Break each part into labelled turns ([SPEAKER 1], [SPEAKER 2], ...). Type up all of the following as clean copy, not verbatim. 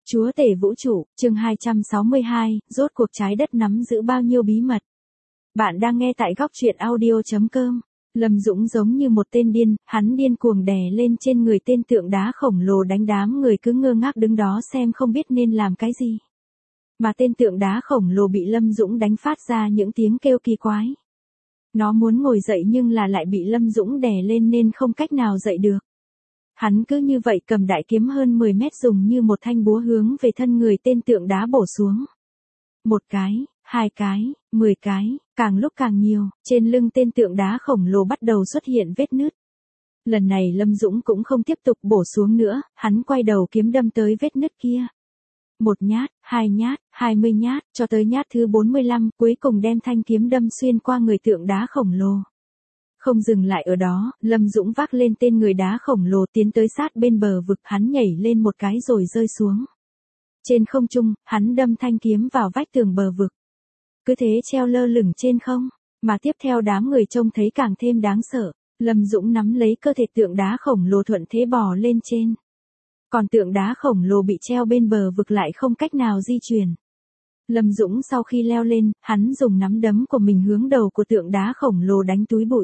[SPEAKER 1] Chúa tể vũ trụ, chương 262, rốt cuộc trái đất nắm giữ bao nhiêu bí mật. Bạn đang nghe tại góc truyện audio.com. Lâm Dũng giống như một tên điên, hắn điên cuồng đè lên trên người tên tượng đá khổng lồ đánh đám người cứ ngơ ngác đứng đó xem không biết nên làm cái gì. Mà tên tượng đá khổng lồ bị Lâm Dũng đánh phát ra những tiếng kêu kỳ quái. Nó muốn ngồi dậy nhưng lại bị Lâm Dũng đè lên nên không cách nào dậy được. Hắn cứ như vậy cầm đại kiếm hơn 10 mét dùng như một thanh búa hướng về thân người tên tượng đá bổ xuống. Một cái, hai cái, 10 cái, càng lúc càng nhiều, trên lưng tên tượng đá khổng lồ bắt đầu xuất hiện vết nứt. Lần này Lâm Dũng cũng không tiếp tục bổ xuống nữa, hắn quay đầu kiếm đâm tới vết nứt kia. Một nhát, hai nhát, 20 nhát, cho tới nhát thứ 45, cuối cùng đem thanh kiếm đâm xuyên qua người tượng đá khổng lồ. Không dừng lại ở đó, Lâm Dũng vác lên tên người đá khổng lồ tiến tới sát bên bờ vực, hắn nhảy lên một cái rồi rơi xuống. Trên không trung, hắn đâm thanh kiếm vào vách tường bờ vực. Cứ thế treo lơ lửng trên không, mà tiếp theo đám người trông thấy càng thêm đáng sợ. Lâm Dũng nắm lấy cơ thể tượng đá khổng lồ thuận thế bò lên trên. Còn tượng đá khổng lồ bị treo bên bờ vực lại không cách nào di chuyển. Lâm Dũng sau khi leo lên, hắn dùng nắm đấm của mình hướng đầu của tượng đá khổng lồ đánh túi bụi.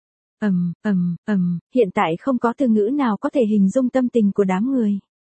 [SPEAKER 1] Hiện tại không có từ ngữ nào có thể hình dung tâm tình của đám người.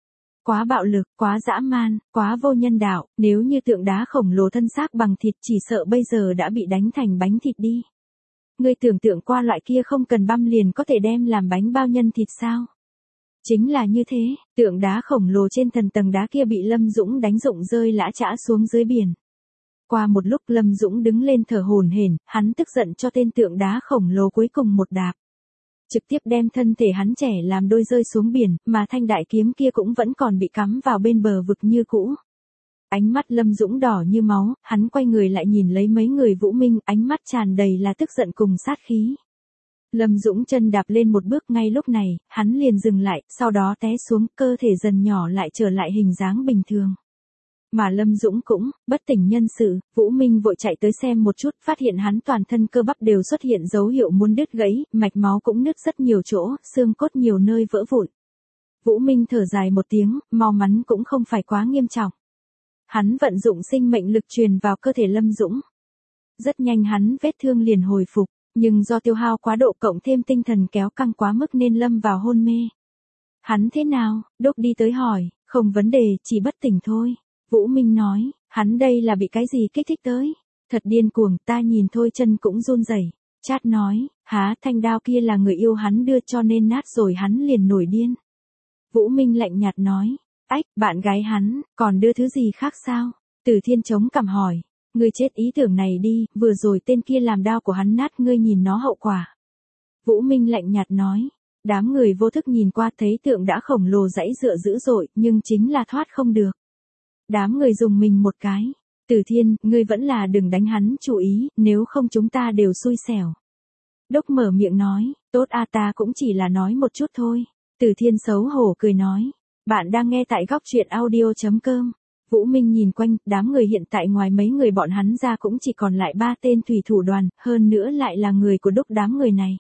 [SPEAKER 1] Quá bạo lực, quá dã man, quá vô nhân đạo, nếu như tượng đá khổng lồ thân xác bằng thịt chỉ sợ bây giờ đã bị đánh thành bánh thịt đi. Ngươi tưởng tượng qua loại kia không cần băm liền có thể đem làm bánh bao nhân thịt sao? Chính là như thế, tượng đá khổng lồ trên tầng đá kia bị Lâm Dũng đánh rụng rơi lã chã xuống dưới biển. Qua một lúc Lâm Dũng đứng lên thở hổn hển, hắn tức giận cho tên tượng đá khổng lồ cuối cùng một đạp. Trực tiếp đem thân thể hắn trẻ làm đôi rơi xuống biển, mà thanh đại kiếm kia cũng vẫn còn bị cắm vào bên bờ vực như cũ. Ánh mắt Lâm Dũng đỏ như máu, hắn quay người lại nhìn lấy mấy người Vũ Minh, ánh mắt tràn đầy là tức giận cùng sát khí. Lâm Dũng chân đạp lên một bước, ngay lúc này, hắn liền dừng lại, sau đó té xuống, cơ thể dần nhỏ lại trở lại hình dáng bình thường. Mà Lâm Dũng cũng, bất tỉnh nhân sự, Vũ Minh vội chạy tới xem một chút, phát hiện hắn toàn thân cơ bắp đều xuất hiện dấu hiệu muốn đứt gãy, mạch máu cũng nứt rất nhiều chỗ, xương cốt nhiều nơi vỡ vụn. Vũ Minh thở dài một tiếng, mau mắn cũng không phải quá nghiêm trọng. Hắn vận dụng sinh mệnh lực truyền vào cơ thể Lâm Dũng. Rất nhanh hắn vết thương liền hồi phục, nhưng do tiêu hao quá độ cộng thêm tinh thần kéo căng quá mức nên lâm vào hôn mê. Hắn thế nào? Đốc đi tới hỏi, không vấn đề, chỉ bất tỉnh thôi. Vũ Minh nói, hắn đây là bị cái gì kích thích tới? Thật điên cuồng, ta nhìn thôi chân cũng run rẩy. Chát nói, há, thanh đao kia là người yêu hắn đưa cho nên nát rồi hắn liền nổi điên. Vũ Minh lạnh nhạt nói, ách, bạn gái hắn, còn đưa thứ gì khác sao? Từ Thiên chống cằm hỏi, ngươi chết ý tưởng này đi, vừa rồi tên kia làm đao của hắn nát, ngươi nhìn nó hậu quả. Vũ Minh lạnh nhạt nói, đám người vô thức nhìn qua thấy tượng đã khổng lồ giãy giụa dữ dội, nhưng chính là thoát không được. Đám người dùng mình một cái. Từ Thiên, ngươi vẫn là đừng đánh hắn chú ý, nếu không chúng ta đều xui xẻo. Đốc mở miệng nói, tốt a, ta cũng chỉ là nói một chút thôi. Từ Thiên xấu hổ cười nói, bạn đang nghe tại góc truyện audio.com. Vũ Minh nhìn quanh, đám người hiện tại ngoài mấy người bọn hắn ra cũng chỉ còn lại 3 tên thủy thủ đoàn, hơn nữa lại là người của Đốc đám người này.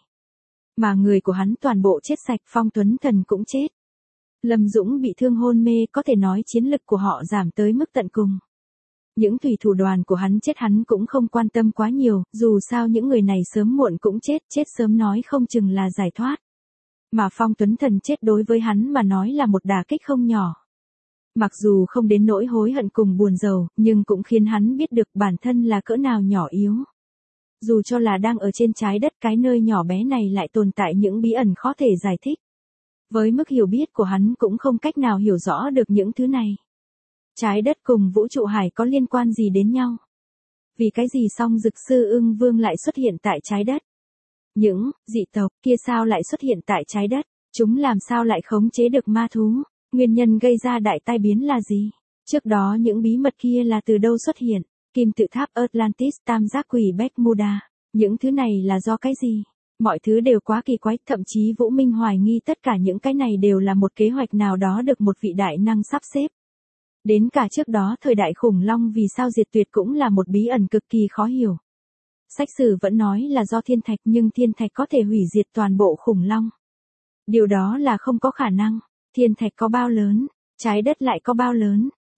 [SPEAKER 1] Mà người của hắn toàn bộ chết sạch, Phong Tuấn Thần cũng chết. Lâm Dũng bị thương hôn mê, có thể nói chiến lực của họ giảm tới mức tận cùng. Những thủy thủ đoàn của hắn chết hắn cũng không quan tâm quá nhiều, dù sao những người này sớm muộn cũng chết sớm nói không chừng là giải thoát. Mà Phong Tuấn Thần chết đối với hắn mà nói là một đả kích không nhỏ. Mặc dù không đến nỗi hối hận cùng buồn rầu, nhưng cũng khiến hắn biết được bản thân là cỡ nào nhỏ yếu. Dù cho là đang ở trên trái đất, cái nơi nhỏ bé này lại tồn tại những bí ẩn khó thể giải thích. Với mức hiểu biết của hắn cũng không cách nào hiểu rõ được những thứ này. Trái đất cùng vũ trụ hải có liên quan gì đến nhau? Vì cái gì Song Dực Sư Ưng Vương lại xuất hiện tại trái đất? Những dị tộc kia sao lại xuất hiện tại trái đất? Chúng làm sao lại khống chế được ma thú? Nguyên nhân gây ra đại tai biến là gì? Trước đó những bí mật kia là từ đâu xuất hiện? Kim tự tháp Atlantis, tam giác quỷ Bermuda. Những thứ này là do cái gì? Mọi thứ đều quá kỳ quái, thậm chí Vũ Minh hoài nghi tất cả những cái này đều là một kế hoạch nào đó được một vị đại năng sắp xếp. Đến cả trước đó thời đại khủng long vì sao diệt tuyệt cũng là một bí ẩn cực kỳ khó hiểu. Sách sử vẫn nói là do thiên thạch, nhưng thiên thạch có thể hủy diệt toàn bộ khủng long. Điều đó là không có khả năng. Thiên thạch có bao lớn, trái đất lại có bao lớn.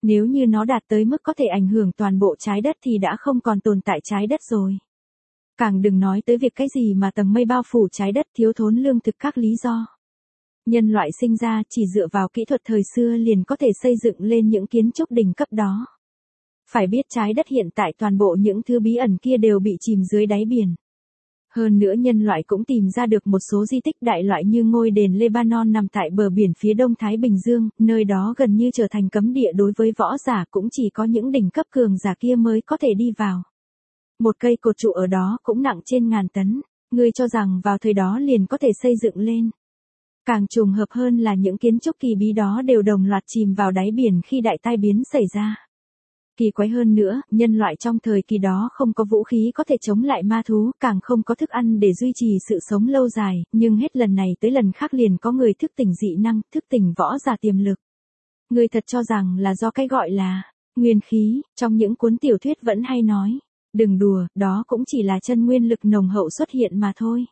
[SPEAKER 1] Nếu như nó đạt tới mức có thể ảnh hưởng toàn bộ trái đất thì đã không còn tồn tại trái đất rồi. Càng đừng nói tới việc cái gì mà tầng mây bao phủ trái đất thiếu thốn lương thực các lý do. Nhân loại sinh ra chỉ dựa vào kỹ thuật thời xưa liền có thể xây dựng lên những kiến trúc đỉnh cấp đó. Phải biết trái đất hiện tại toàn bộ những thứ bí ẩn kia đều bị chìm dưới đáy biển. Hơn nữa nhân loại cũng tìm ra được một số di tích đại loại như ngôi đền Lebanon nằm tại bờ biển phía đông Thái Bình Dương, nơi đó gần như trở thành cấm địa đối với võ giả, cũng chỉ có những đỉnh cấp cường giả kia mới có thể đi vào. Một cây cột trụ ở đó cũng nặng trên ngàn tấn, ngươi cho rằng vào thời đó liền có thể xây dựng lên. Càng trùng hợp hơn là những kiến trúc kỳ bí đó đều đồng loạt chìm vào đáy biển khi đại tai biến xảy ra. Kỳ quái hơn nữa, nhân loại trong thời kỳ đó không có vũ khí có thể chống lại ma thú, càng không có thức ăn để duy trì sự sống lâu dài, nhưng hết lần này tới lần khác liền có người thức tỉnh dị năng, thức tỉnh võ giả tiềm lực. Người thật cho rằng là do cái gọi là nguyên khí, trong những cuốn tiểu thuyết vẫn hay nói. Đừng đùa, đó cũng chỉ là chân nguyên lực nồng hậu xuất hiện mà thôi.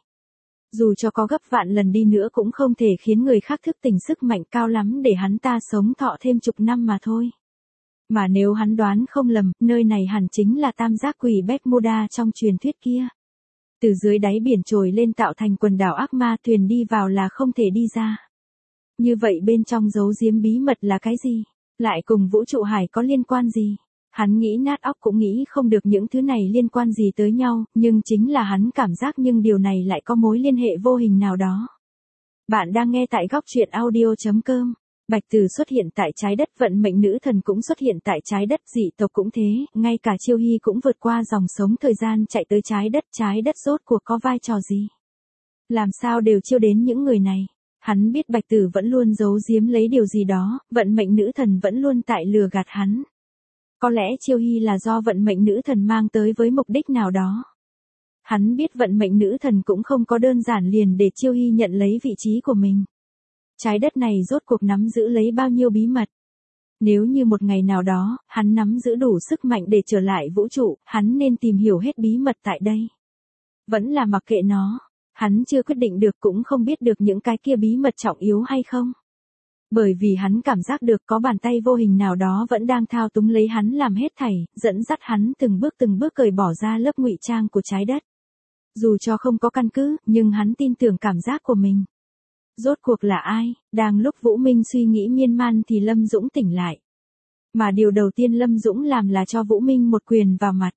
[SPEAKER 1] Dù cho có gấp vạn lần đi nữa cũng không thể khiến người khác thức tỉnh sức mạnh cao lắm để hắn ta sống thọ thêm chục năm mà thôi. Mà nếu hắn đoán không lầm, nơi này hẳn chính là tam giác quỷ Bermuda trong truyền thuyết kia. Từ dưới đáy biển trồi lên tạo thành quần đảo ác ma, thuyền đi vào là không thể đi ra. Như vậy bên trong giấu giếm bí mật là cái gì? Lại cùng vũ trụ hải có liên quan gì? Hắn nghĩ nát óc cũng nghĩ không được những thứ này liên quan gì tới nhau, nhưng chính là hắn cảm giác nhưng điều này lại có mối liên hệ vô hình nào đó. Bạn đang nghe tại góc truyện audio.com. Bạch Tử xuất hiện tại trái đất, vận mệnh nữ thần cũng xuất hiện tại trái đất, dị tộc cũng thế, ngay cả Chiêu Hy cũng vượt qua dòng sống thời gian chạy tới trái đất rốt cuộc có vai trò gì? Làm sao đều chiêu đến những người này? Hắn biết Bạch Tử vẫn luôn giấu giếm lấy điều gì đó, vận mệnh nữ thần vẫn luôn tại lừa gạt hắn. Có lẽ Chiêu Hy là do vận mệnh nữ thần mang tới với mục đích nào đó. Hắn biết vận mệnh nữ thần cũng không có đơn giản liền để Chiêu Hy nhận lấy vị trí của mình. Trái đất này rốt cuộc nắm giữ lấy bao nhiêu bí mật. Nếu như một ngày nào đó, hắn nắm giữ đủ sức mạnh để trở lại vũ trụ, hắn nên tìm hiểu hết bí mật tại đây. Vẫn là mặc kệ nó, hắn chưa quyết định được cũng không biết được những cái kia bí mật trọng yếu hay không. Bởi vì hắn cảm giác được có bàn tay vô hình nào đó vẫn đang thao túng lấy hắn làm hết thảy, dẫn dắt hắn từng bước cởi bỏ ra lớp ngụy trang của trái đất. Dù cho không có căn cứ, nhưng hắn tin tưởng cảm giác của mình. Rốt cuộc là ai? Đang lúc Vũ Minh suy nghĩ miên man thì Lâm Dũng tỉnh lại. Mà điều đầu tiên Lâm Dũng làm là cho Vũ Minh một quyền vào mặt.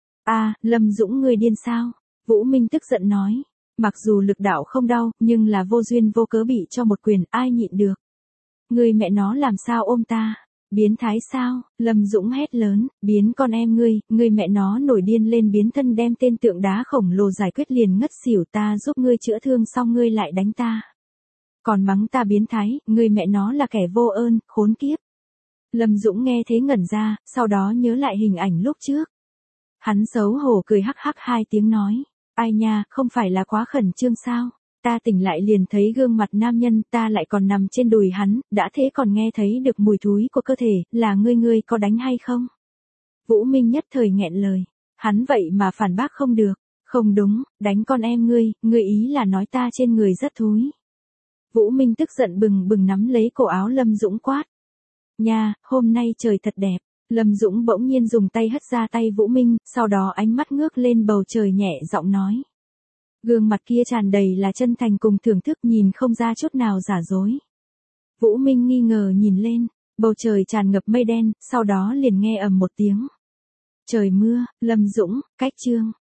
[SPEAKER 1] Lâm Dũng ngươi điên sao? Vũ Minh tức giận nói. Mặc dù lực đạo không đau, nhưng là vô duyên vô cớ bị cho một quyền, ai nhịn được. Ngươi mẹ nó làm sao ôm ta? Biến thái sao? Lâm Dũng hét lớn, biến con em ngươi mẹ nó nổi điên lên, biến thân đem tên tượng đá khổng lồ giải quyết liền ngất xỉu, ta giúp ngươi chữa thương xong ngươi lại đánh ta. Còn mắng ta biến thái, ngươi mẹ nó là kẻ vô ơn, khốn kiếp. Lâm Dũng nghe thế ngẩn ra, sau đó nhớ lại hình ảnh lúc trước. Hắn xấu hổ cười hắc hắc hai tiếng nói, ai nha, không phải là quá khẩn trương sao? Ta tỉnh lại liền thấy gương mặt nam nhân, ta lại còn nằm trên đùi hắn, đã thế còn nghe thấy được mùi thúi của cơ thể, là ngươi có đánh hay không? Vũ Minh nhất thời nghẹn lời, hắn vậy mà phản bác không được, không đúng, đánh con em ngươi ý là nói ta trên người rất thúi. Vũ Minh tức giận bừng bừng nắm lấy cổ áo Lâm Dũng quát. Nha, hôm nay trời thật đẹp. Lâm Dũng bỗng nhiên dùng tay hất ra tay Vũ Minh, sau đó ánh mắt ngước lên bầu trời nhẹ giọng nói. Gương mặt kia tràn đầy là chân thành cùng thưởng thức, nhìn không ra chút nào giả dối. Vũ Minh nghi ngờ nhìn lên, bầu trời tràn ngập mây đen, sau đó liền nghe ầm một tiếng. Trời mưa, Lâm Dũng, cách chương.